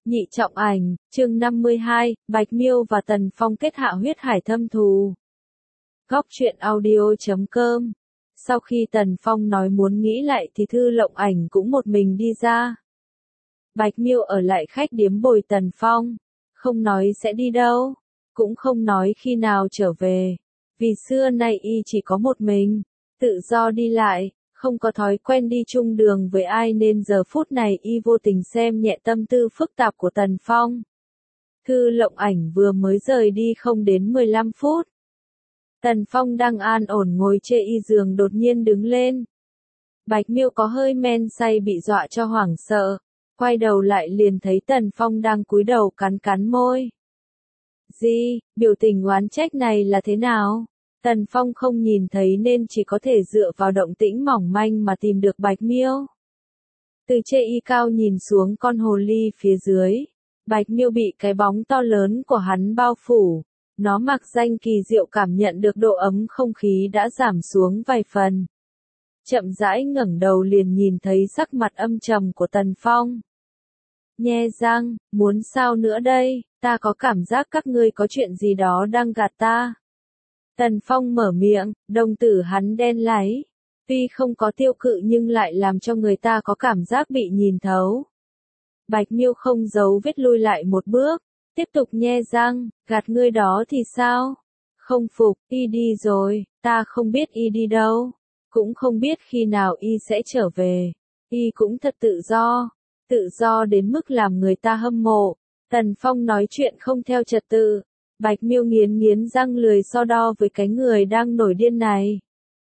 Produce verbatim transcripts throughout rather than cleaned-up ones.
Nhị trọng ảnh, chương năm mươi hai, Bạch Miêu và Tần Phong kết hạ huyết hải thâm thù. Góc truyện audio chấm com. Sau khi Tần Phong nói muốn nghĩ lại thì Thư Lộng Ảnh cũng một mình đi ra. Bạch Miêu ở lại khách điếm bồi Tần Phong, không nói sẽ đi đâu, cũng không nói khi nào trở về. Vì xưa nay y chỉ có một mình, tự do đi lại, không có thói quen đi chung đường với ai nên giờ phút này y vô tình xem nhẹ tâm tư phức tạp của Tần Phong. Thư Lộng Ảnh vừa mới rời đi không đến mười lăm phút. Tần Phong đang an ổn ngồi chê y giường đột nhiên đứng lên. Bạch Miêu có hơi men say bị dọa cho hoảng sợ, quay đầu lại liền thấy Tần Phong đang cúi đầu cắn cắn môi. Gì, biểu tình oán trách này là thế nào? Tần Phong không nhìn thấy nên chỉ có thể dựa vào động tĩnh mỏng manh mà tìm được Bạch Miêu. Từ chê y cao nhìn xuống con hồ ly phía dưới, Bạch Miêu bị cái bóng to lớn của hắn bao phủ. Nó mặc danh kỳ diệu cảm nhận được độ ấm không khí đã giảm xuống vài phần. Chậm rãi ngẩng đầu liền nhìn thấy sắc mặt âm trầm của Tần Phong. Nhe răng, muốn sao nữa đây, ta có cảm giác các ngươi có chuyện gì đó đang gạt ta. Tần Phong mở miệng, đồng tử hắn đen láy. Tuy không có tiêu cự nhưng lại làm cho người ta có cảm giác bị nhìn thấu. Bạch Miêu không giấu vết lui lại một bước, tiếp tục nhe răng, gạt ngươi đó thì sao? Không phục, y đi rồi, ta không biết y đi đâu, cũng không biết khi nào y sẽ trở về. Y cũng thật tự do, tự do đến mức làm người ta hâm mộ. Tần Phong nói chuyện không theo trật tự. Bạch Miêu nghiến nghiến răng lười so đo với cái người đang nổi điên này.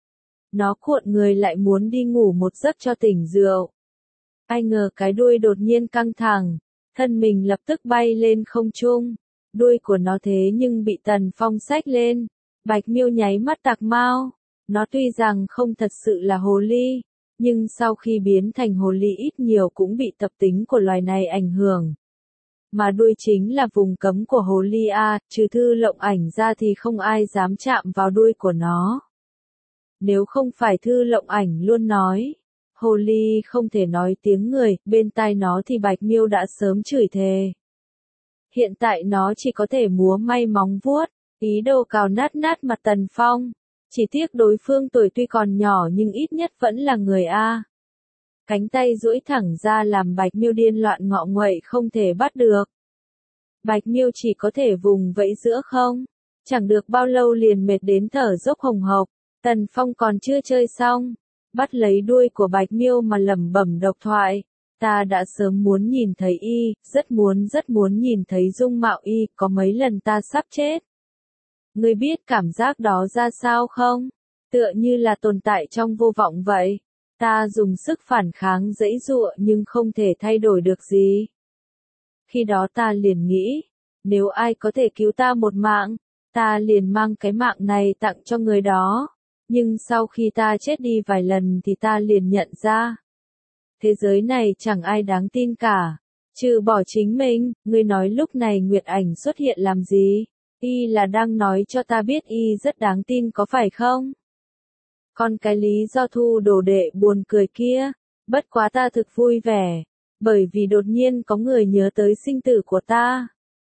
Nó cuộn người lại muốn đi ngủ một giấc cho tỉnh rượu. Ai ngờ cái đuôi đột nhiên căng thẳng, thân mình lập tức bay lên không trung. Đuôi của nó thế nhưng bị Tần Phong xách lên. Bạch Miêu nháy mắt tạc mau. Nó tuy rằng không thật sự là hồ ly, nhưng sau khi biến thành hồ ly ít nhiều cũng bị tập tính của loài này ảnh hưởng. Mà đuôi chính là vùng cấm của hồ ly A, trừ Thư Lộng Ảnh ra thì không ai dám chạm vào đuôi của nó. Nếu không phải Thư Lộng Ảnh luôn nói, hồ ly không thể nói tiếng người, bên tai nó thì Bạch Miêu đã sớm chửi thề. Hiện tại nó chỉ có thể múa may móng vuốt, ý đồ cào nát nát mặt Tần Phong. Chỉ tiếc đối phương tuổi tuy còn nhỏ nhưng ít nhất vẫn là người A. Cánh tay duỗi thẳng ra làm Bạch Miêu điên loạn ngọ nguậy không thể bắt được. Bạch Miêu chỉ có thể vùng vẫy giữa không. Chẳng được bao lâu liền mệt đến thở dốc hồng hộc. Tần Phong còn chưa chơi xong, bắt lấy đuôi của Bạch Miêu mà lẩm bẩm độc thoại. Ta đã sớm muốn nhìn thấy y, rất muốn rất muốn nhìn thấy dung mạo y, có mấy lần ta sắp chết. Ngươi biết cảm giác đó ra sao không? Tựa như là tồn tại trong vô vọng vậy. Ta dùng sức phản kháng giãy giụa nhưng không thể thay đổi được gì. Khi đó ta liền nghĩ, nếu ai có thể cứu ta một mạng, ta liền mang cái mạng này tặng cho người đó. Nhưng sau khi ta chết đi vài lần thì ta liền nhận ra, thế giới này chẳng ai đáng tin cả, trừ bỏ chính mình. Ngươi nói lúc này Nguyệt Ảnh xuất hiện làm gì? Y là đang nói cho ta biết y rất đáng tin có phải không? Còn cái lý do thu đồ đệ buồn cười kia, bất quá ta thực vui vẻ, bởi vì đột nhiên có người nhớ tới sinh tử của ta.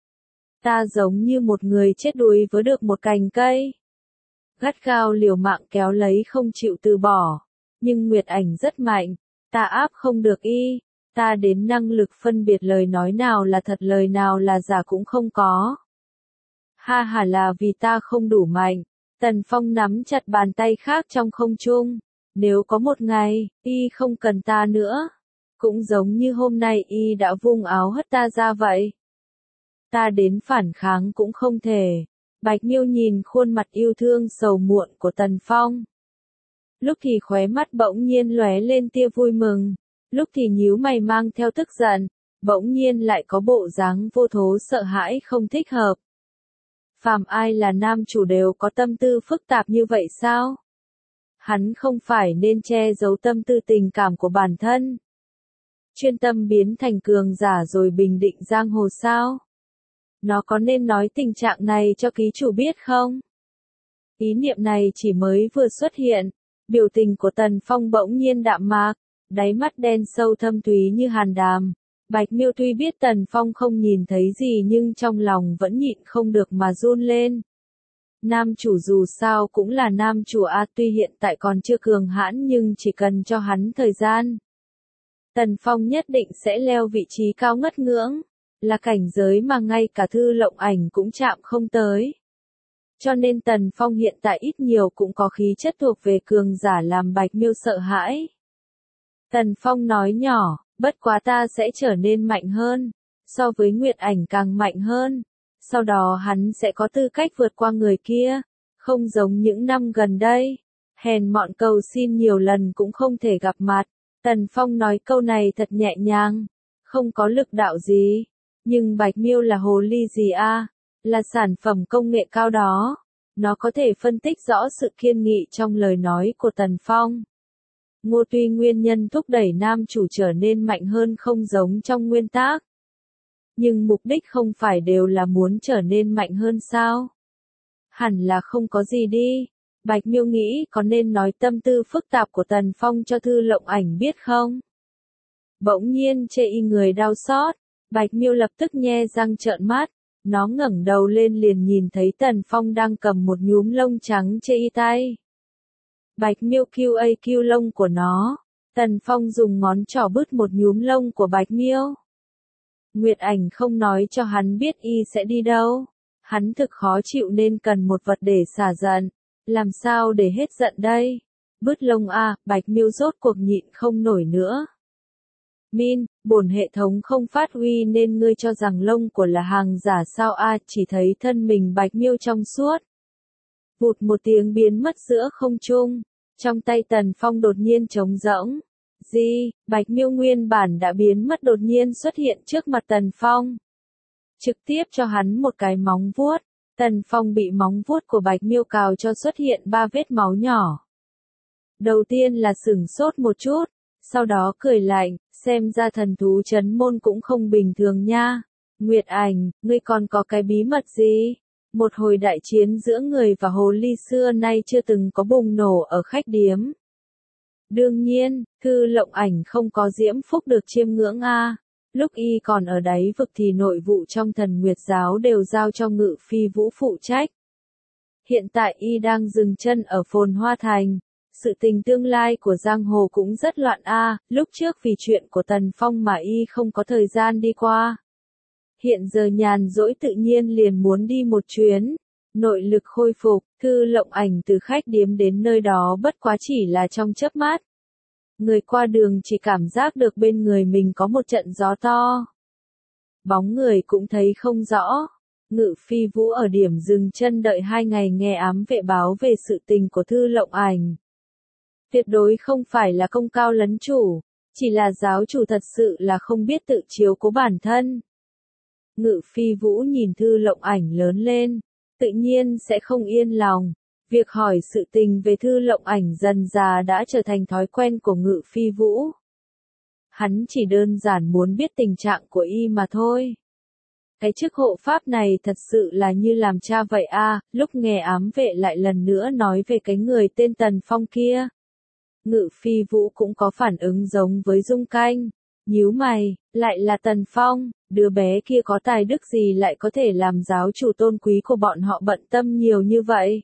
Ta giống như một người chết đuối với được một cành cây. Gắt gao liều mạng kéo lấy không chịu từ bỏ, nhưng Nguyệt Ảnh rất mạnh, ta áp không được y, ta đến năng lực phân biệt lời nói nào là thật lời nào là giả cũng không có. Ha ha là vì ta không đủ mạnh. Tần Phong nắm chặt bàn tay khác trong không trung. Nếu có một ngày, y không cần ta nữa, cũng giống như hôm nay y đã vung áo hất ta ra vậy. Ta đến phản kháng cũng không thể. Bạch Miêu nhìn khuôn mặt yêu thương sầu muộn của Tần Phong. Lúc thì khóe mắt bỗng nhiên lóe lên tia vui mừng, lúc thì nhíu mày mang theo tức giận, bỗng nhiên lại có bộ dáng vô thố sợ hãi không thích hợp. Phàm ai là nam chủ đều có tâm tư phức tạp như vậy sao? Hắn không phải nên che giấu tâm tư tình cảm của bản thân, chuyên tâm biến thành cường giả rồi bình định giang hồ sao? Nó có nên nói tình trạng này cho ký chủ biết không? Ý niệm này chỉ mới vừa xuất hiện, biểu tình của Tần Phong bỗng nhiên đạm mạc, đáy mắt đen sâu thâm thúy như hàn đàm, Bạch Miêu tuy biết Tần Phong không nhìn thấy gì nhưng trong lòng vẫn nhịn không được mà run lên. Nam chủ dù sao cũng là nam chủ a, tuy hiện tại còn chưa cường hãn nhưng chỉ cần cho hắn thời gian. Tần Phong nhất định sẽ leo vị trí cao ngất ngưỡng, là cảnh giới mà ngay cả Thư Lộng Ảnh cũng chạm không tới. Cho nên Tần Phong hiện tại ít nhiều cũng có khí chất thuộc về cường giả làm Bạch Miêu sợ hãi. Tần Phong nói nhỏ, bất quá ta sẽ trở nên mạnh hơn, so với Nguyệt Ảnh càng mạnh hơn. Sau đó hắn sẽ có tư cách vượt qua người kia, không giống những năm gần đây. Hèn mọn cầu xin nhiều lần cũng không thể gặp mặt. Tần Phong nói câu này thật nhẹ nhàng, không có lực đạo gì. Nhưng Bạch Miêu là hồ ly gì a? Là sản phẩm công nghệ cao đó. Nó có thể phân tích rõ sự kiên nghị trong lời nói của Tần Phong. Ngô tuy nguyên nhân thúc đẩy nam chủ trở nên mạnh hơn không giống trong nguyên tác. Nhưng mục đích không phải đều là muốn trở nên mạnh hơn sao? Hẳn là không có gì đi. Bạch Miêu nghĩ có nên nói tâm tư phức tạp của Tần Phong cho Thư Lộng Ảnh biết không? Bỗng nhiên chê y người đau xót, Bạch Miêu lập tức nhe răng trợn mắt, nó ngẩng đầu lên liền nhìn thấy Tần Phong đang cầm một nhúm lông trắng chê y tay. Bạch Miêu kêu a kêu lông của nó, Tần Phong dùng ngón trỏ bứt một nhúm lông của Bạch Miêu. Nguyệt Ảnh không nói cho hắn biết y sẽ đi đâu, hắn thực khó chịu nên cần một vật để xả giận, làm sao để hết giận đây? Bứt lông a, Bạch Miêu rốt cuộc nhịn không nổi nữa. Min, bổn hệ thống không phát huy nên ngươi cho rằng lông của là hàng giả sao a, chỉ thấy thân mình Bạch Miêu trong suốt. Vụt một tiếng biến mất giữa không trung, trong tay Tần Phong đột nhiên trống rỗng. Gì, Bạch Miêu nguyên bản đã biến mất đột nhiên xuất hiện trước mặt Tần Phong. Trực tiếp cho hắn một cái móng vuốt, Tần Phong bị móng vuốt của Bạch Miêu cào cho xuất hiện ba vết máu nhỏ. Đầu tiên là sửng sốt một chút, sau đó cười lạnh, xem ra thần thú trấn môn cũng không bình thường nha. Nguyệt Ảnh, ngươi còn có cái bí mật gì? Một hồi đại chiến giữa người và hồ ly xưa nay chưa từng có bùng nổ ở khách điếm. Đương nhiên, Thư Lộng Ảnh không có diễm phúc được chiêm ngưỡng a. Lúc y còn ở đáy vực thì nội vụ trong Thần Nguyệt giáo đều giao cho Ngự Phi Vũ phụ trách. Hiện tại y đang dừng chân ở Phồn Hoa Thành. Sự tình tương lai của giang hồ cũng rất loạn a, lúc trước vì chuyện của Tần Phong mà y không có thời gian đi qua. Hiện giờ nhàn rỗi tự nhiên liền muốn đi một chuyến. Nội lực khôi phục, Thư Lộng Ảnh từ khách điếm đến nơi đó bất quá chỉ là trong chớp mắt. Người qua đường chỉ cảm giác được bên người mình có một trận gió to. Bóng người cũng thấy không rõ. Ngự Phi Vũ ở điểm dừng chân đợi hai ngày nghe ám vệ báo về sự tình của Thư Lộng Ảnh. Tuyệt đối không phải là công cao lấn chủ, chỉ là giáo chủ thật sự là không biết tự chiếu cố bản thân. Ngự Phi Vũ nhìn Thư Lộng Ảnh lớn lên, tự nhiên sẽ không yên lòng. Việc hỏi sự tình về Thư Lộng Ảnh dần dà đã trở thành thói quen của Ngự Phi Vũ. Hắn chỉ đơn giản muốn biết tình trạng của y mà thôi. Cái chức hộ pháp này thật sự là như làm cha vậy a. Lúc nghe ám vệ lại lần nữa nói về cái người tên Tần Phong kia. Ngự Phi Vũ cũng có phản ứng giống với Dung Canh. Nhíu mày, lại là Tần Phong, đứa bé kia có tài đức gì lại có thể làm giáo chủ tôn quý của bọn họ bận tâm nhiều như vậy.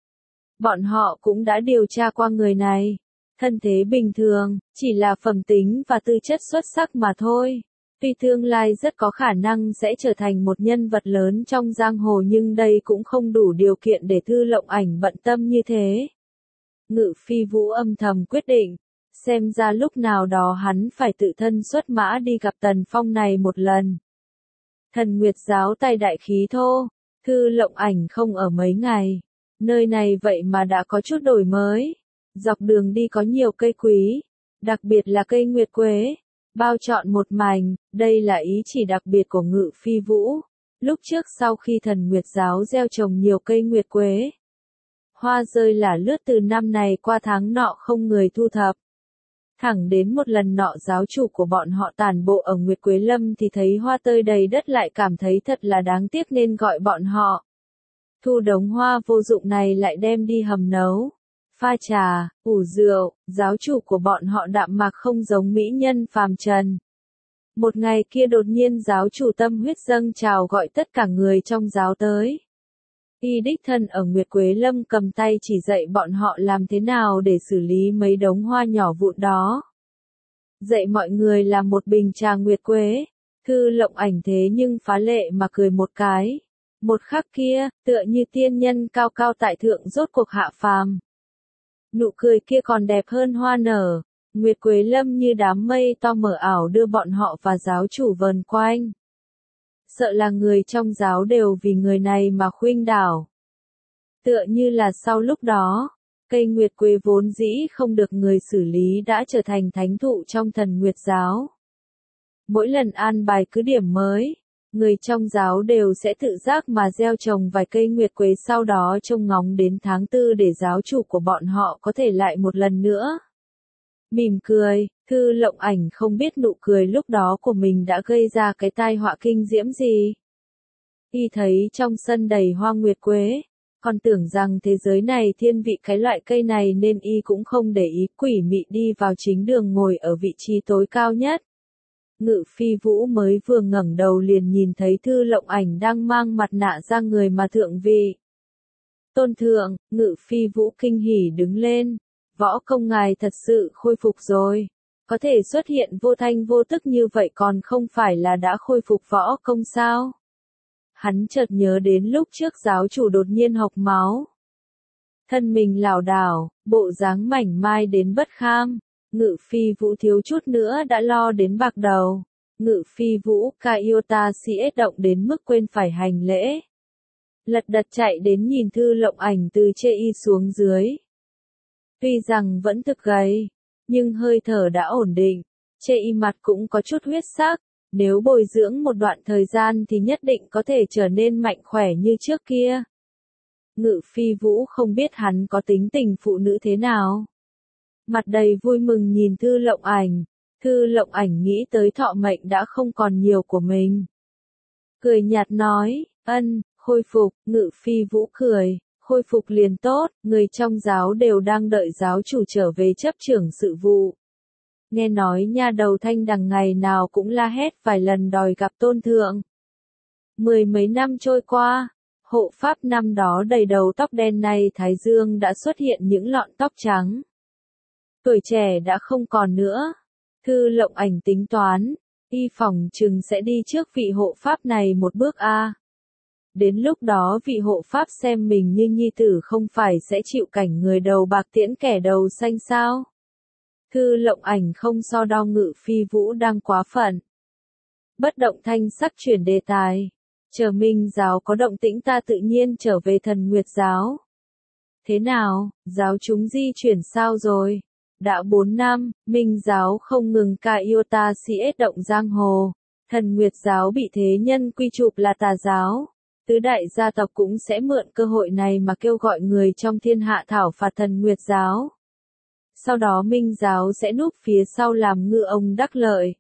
Bọn họ cũng đã điều tra qua người này. Thân thế bình thường, chỉ là phẩm tính và tư chất xuất sắc mà thôi. Tuy tương lai rất có khả năng sẽ trở thành một nhân vật lớn trong giang hồ nhưng đây cũng không đủ điều kiện để Thư Lộng Ảnh bận tâm như thế. Ngự Phi Vũ âm thầm quyết định, xem ra lúc nào đó hắn phải tự thân xuất mã đi gặp Tần Phong này một lần. Thần Nguyệt giáo tay đại khí thô, Thư Lộng Ảnh không ở mấy ngày, nơi này vậy mà đã có chút đổi mới. Dọc đường đi có nhiều cây quý, đặc biệt là cây nguyệt quế, bao trọn một mảnh, đây là ý chỉ đặc biệt của Ngự Phi Vũ. Lúc trước sau khi Thần Nguyệt giáo gieo trồng nhiều cây nguyệt quế, hoa rơi là lướt từ năm này qua tháng nọ không người thu thập. Thẳng đến một lần nọ giáo chủ của bọn họ tản bộ ở Nguyệt Quế Lâm thì thấy hoa tơi đầy đất lại cảm thấy thật là đáng tiếc nên gọi bọn họ. Thu đống hoa vô dụng này lại đem đi hầm nấu, pha trà, ủ rượu, giáo chủ của bọn họ đạm mạc không giống mỹ nhân phàm trần. Một ngày kia đột nhiên giáo chủ tâm huyết dâng trào gọi tất cả người trong giáo tới. Y đích thân ở Nguyệt Quế Lâm cầm tay chỉ dạy bọn họ làm thế nào để xử lý mấy đống hoa nhỏ vụn đó. Dạy mọi người làm một bình trà Nguyệt Quế. Thư Lộng Ảnh thế nhưng phá lệ mà cười một cái. Một khắc kia, tựa như tiên nhân cao cao tại thượng rốt cuộc hạ phàm. Nụ cười kia còn đẹp hơn hoa nở. Nguyệt Quế Lâm như đám mây to mờ ảo đưa bọn họ và giáo chủ vờn quanh. Sợ là người trong giáo đều vì người này mà khuynh đảo. Tựa như là sau lúc đó, cây Nguyệt Quế vốn dĩ không được người xử lý đã trở thành thánh thụ trong Thần Nguyệt giáo. Mỗi lần an bài cứ điểm mới, người trong giáo đều sẽ tự giác mà gieo trồng vài cây Nguyệt Quế sau đó trông ngóng đến tháng tư để giáo chủ của bọn họ có thể lại một lần nữa. Mỉm cười, Thư Lộng Ảnh không biết nụ cười lúc đó của mình đã gây ra cái tai họa kinh diễm gì. Y thấy trong sân đầy hoa Nguyệt Quế, còn tưởng rằng thế giới này thiên vị cái loại cây này nên y cũng không để ý quỷ mị đi vào chính đường ngồi ở vị trí tối cao nhất. Ngự Phi Vũ mới vừa ngẩng đầu liền nhìn thấy Thư Lộng Ảnh đang mang mặt nạ ra người mà thượng vị. Tôn thượng, Ngự Phi Vũ kinh hỉ đứng lên. Võ công ngài thật sự khôi phục rồi. Có thể xuất hiện vô thanh vô tức như vậy còn không phải là đã khôi phục võ công sao? Hắn chợt nhớ đến lúc trước giáo chủ đột nhiên hộc máu. Thân mình lảo đảo, bộ dáng mảnh mai đến bất kham. Ngự Phi Vũ thiếu chút nữa đã lo đến bạc đầu. Ngự Phi Vũ Kaiota siết động đến mức quên phải hành lễ. Lật đật chạy đến nhìn Thư Lộng Ảnh từ trên y xuống dưới. Tuy rằng vẫn thực gầy, nhưng hơi thở đã ổn định, trên y mặt cũng có chút huyết sắc, nếu bồi dưỡng một đoạn thời gian thì nhất định có thể trở nên mạnh khỏe như trước kia. Ngự Phi Vũ không biết hắn có tính tình phụ nữ thế nào. Mặt đầy vui mừng nhìn Thư Lộng Ảnh, Thư Lộng Ảnh nghĩ tới thọ mệnh đã không còn nhiều của mình. Cười nhạt nói, ân, khôi phục, Ngự Phi Vũ cười. Khôi phục liền tốt, người trong giáo đều đang đợi giáo chủ trở về chấp trưởng sự vụ. Nghe nói nha đầu Thanh Đằng ngày nào cũng la hét vài lần đòi gặp tôn thượng. Mười mấy năm trôi qua, hộ pháp năm đó đầy đầu tóc đen này Thái Dương đã xuất hiện những lọn tóc trắng. Tuổi trẻ đã không còn nữa. Thư Lộng Ảnh tính toán, y phòng chừng sẽ đi trước vị hộ pháp này một bước a. Đến lúc đó vị hộ pháp xem mình như nhi tử không phải sẽ chịu cảnh người đầu bạc tiễn kẻ đầu xanh sao? Thư Lộng Ảnh không so đo Ngự Phi Vũ đang quá phận. Bất động thanh sắc chuyển đề tài. Chờ Minh giáo có động tĩnh ta tự nhiên trở về Thần Nguyệt giáo. Thế nào, giáo chúng di chuyển sao rồi? Đã bốn năm, Minh giáo không ngừng ca iota siết động giang hồ. Thần Nguyệt giáo bị thế nhân quy chụp là tà giáo. Tứ đại gia tộc cũng sẽ mượn cơ hội này mà kêu gọi người trong thiên hạ thảo phạt Thần Nguyệt giáo. Sau đó Minh giáo sẽ núp phía sau làm ngư ông đắc lợi.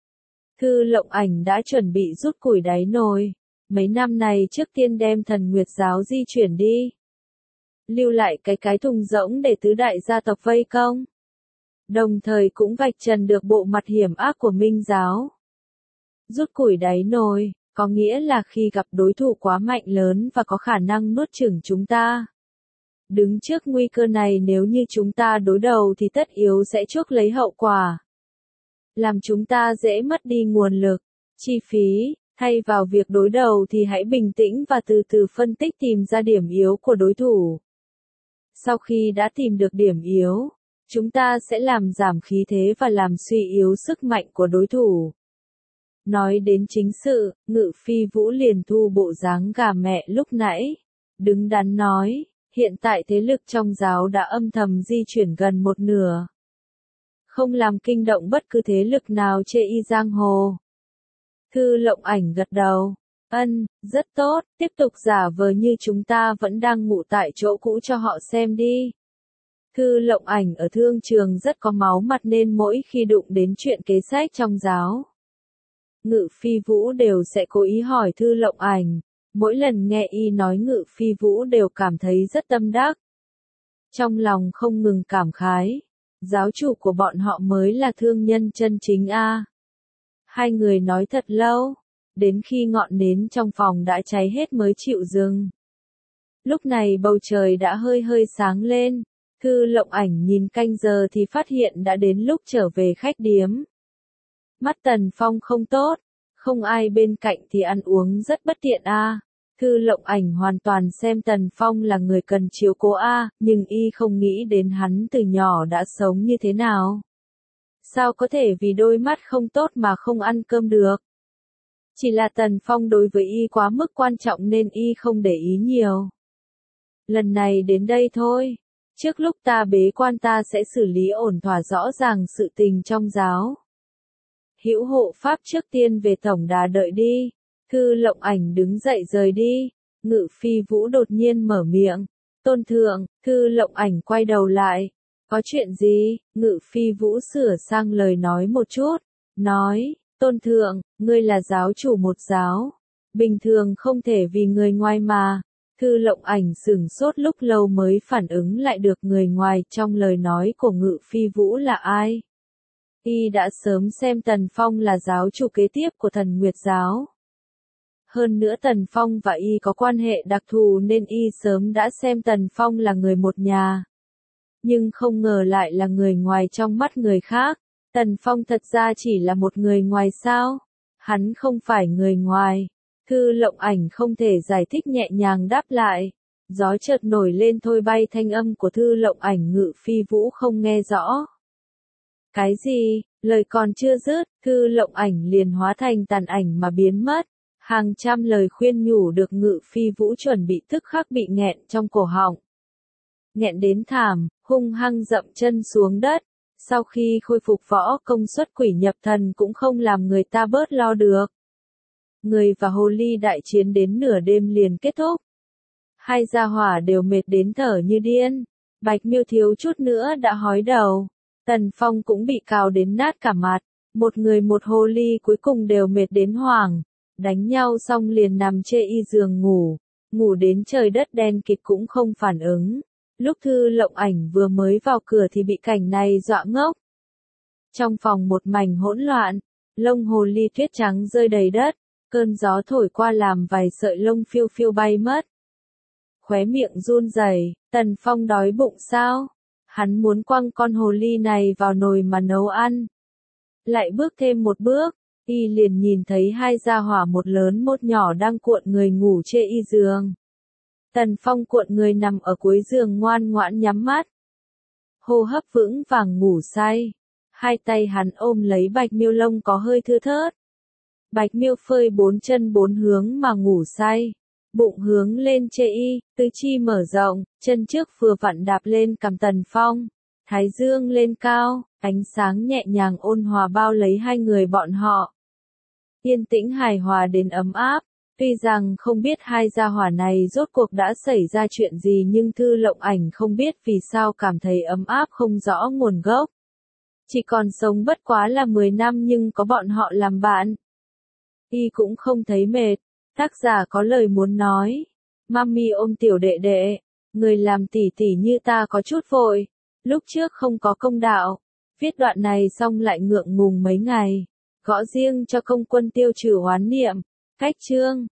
Thư Lộng Ảnh đã chuẩn bị rút củi đáy nồi. Mấy năm này trước tiên đem Thần Nguyệt giáo di chuyển đi. Lưu lại cái cái thùng rỗng để tứ đại gia tộc vây công. Đồng thời cũng vạch trần được bộ mặt hiểm ác của Minh giáo. Rút củi đáy nồi, có nghĩa là khi gặp đối thủ quá mạnh lớn và có khả năng nuốt chửng chúng ta. Đứng trước nguy cơ này nếu như chúng ta đối đầu thì tất yếu sẽ chuốc lấy hậu quả. Làm chúng ta dễ mất đi nguồn lực, chi phí, thay vào việc đối đầu thì hãy bình tĩnh và từ từ phân tích tìm ra điểm yếu của đối thủ. Sau khi đã tìm được điểm yếu, chúng ta sẽ làm giảm khí thế và làm suy yếu sức mạnh của đối thủ. Nói đến chính sự, Ngự Phi Vũ liền thu bộ dáng gà mẹ lúc nãy. Đứng đắn nói, hiện tại thế lực trong giáo đã âm thầm di chuyển gần một nửa. Không làm kinh động bất cứ thế lực nào chê y giang hồ. Thư Lộng Ảnh gật đầu. Ân, rất tốt, tiếp tục giả vờ như chúng ta vẫn đang ngủ tại chỗ cũ cho họ xem đi. Thư Lộng Ảnh ở thương trường rất có máu mặt nên mỗi khi đụng đến chuyện kế sách trong giáo, Ngự Phi Vũ đều sẽ cố ý hỏi Thư Lộng Ảnh. Mỗi lần nghe y nói Ngự Phi Vũ đều cảm thấy rất tâm đắc. Trong lòng không ngừng cảm khái. Giáo chủ của bọn họ mới là thương nhân chân chính a. Hai người nói thật lâu, đến khi ngọn nến trong phòng đã cháy hết mới chịu dừng. Lúc này bầu trời đã hơi hơi sáng lên, Thư Lộng Ảnh nhìn canh giờ thì phát hiện đã đến lúc trở về khách điếm. Mắt Tần Phong không tốt, không ai bên cạnh thì ăn uống rất bất tiện a. À. Thư Lộng Ảnh hoàn toàn xem Tần Phong là người cần chiếu cố a, à, nhưng y không nghĩ đến hắn từ nhỏ đã sống như thế nào. Sao có thể vì đôi mắt không tốt mà không ăn cơm được? Chỉ là Tần Phong đối với y quá mức quan trọng nên y không để ý nhiều. Lần này đến đây thôi. Trước lúc ta bế quan ta sẽ xử lý ổn thỏa rõ ràng sự tình trong giáo. Hữu hộ pháp trước tiên về tổng đà đợi đi. Thư Lộng Ảnh đứng dậy rời đi. Ngự Phi Vũ đột nhiên mở miệng. Tôn thượng, Thư Lộng Ảnh quay đầu lại. Có chuyện gì? Ngự Phi Vũ sửa sang lời nói một chút. Nói, Tôn thượng, ngươi là giáo chủ một giáo. Bình thường không thể vì người ngoài mà. Thư Lộng Ảnh sửng sốt lúc lâu mới phản ứng lại được người ngoài trong lời nói của Ngự Phi Vũ là ai. Y đã sớm xem Tần Phong là giáo chủ kế tiếp của Thần Nguyệt Giáo. Hơn nữa Tần Phong và Y có quan hệ đặc thù nên Y sớm đã xem Tần Phong là người một nhà. Nhưng không ngờ lại là người ngoài trong mắt người khác. Tần Phong thật ra chỉ là một người ngoài sao? Hắn không phải người ngoài. Thư Lộng Ảnh không thể giải thích nhẹ nhàng đáp lại. Gió chợt nổi lên thôi bay thanh âm của Thư Lộng Ảnh Ngự Phi Vũ không nghe rõ. Cái gì? Lời còn chưa dứt, Thư Lộng Ảnh liền hóa thành tàn ảnh mà biến mất. Hàng trăm lời khuyên nhủ được Ngự Phi Vũ chuẩn bị tức khắc bị nghẹn trong cổ họng. Nghẹn đến thảm, hung hăng dậm chân xuống đất. Sau khi khôi phục võ công xuất quỷ nhập thần cũng không làm người ta bớt lo được. Người và hồ ly đại chiến đến nửa đêm liền kết thúc. Hai gia hỏa đều mệt đến thở như điên. Bạch Miêu thiếu chút nữa đã hói đầu. Tần Phong cũng bị cào đến nát cả mặt. Một người một hồ ly cuối cùng đều mệt đến hoảng. Đánh nhau xong liền nằm chê y giường ngủ. Ngủ đến trời đất đen kịt cũng không phản ứng. Lúc Thư Lộng Ảnh vừa mới vào cửa thì bị cảnh này dọa ngốc. Trong phòng một mảnh hỗn loạn. Lông hồ ly tuyết trắng rơi đầy đất. Cơn gió thổi qua làm vài sợi lông phiêu phiêu bay mất. Khóe miệng run rẩy, Tần Phong đói bụng sao? Hắn muốn quăng con hồ ly này vào nồi mà nấu ăn. Lại bước thêm một bước, y liền nhìn thấy hai gia hỏa một lớn một nhỏ đang cuộn người ngủ chê y giường. Tần Phong cuộn người nằm ở cuối giường ngoan ngoãn nhắm mắt. Hô hấp vững vàng ngủ say. Hai tay hắn ôm lấy Bạch Miêu lông có hơi thưa thớt. Bạch Miêu phơi bốn chân bốn hướng mà ngủ say. Bụng hướng lên chê y, tứ chi mở rộng, chân trước vừa vặn đạp lên cằm Tần Phong. Thái dương lên cao, ánh sáng nhẹ nhàng ôn hòa bao lấy hai người bọn họ. Yên tĩnh hài hòa đến ấm áp. Tuy rằng không biết hai gia hỏa này rốt cuộc đã xảy ra chuyện gì nhưng Thư Lộng Ảnh không biết vì sao cảm thấy ấm áp không rõ nguồn gốc. Chỉ còn sống bất quá là mười năm nhưng có bọn họ làm bạn. Y cũng không thấy mệt. Tác giả có lời muốn nói. Mami ôm tiểu đệ đệ. Người làm tỷ tỷ như ta có chút vội. Lúc trước không có công đạo. Viết đoạn này xong lại ngượng ngùng mấy ngày. Gõ riêng cho công quân tiêu trừ oán niệm. Cách chương.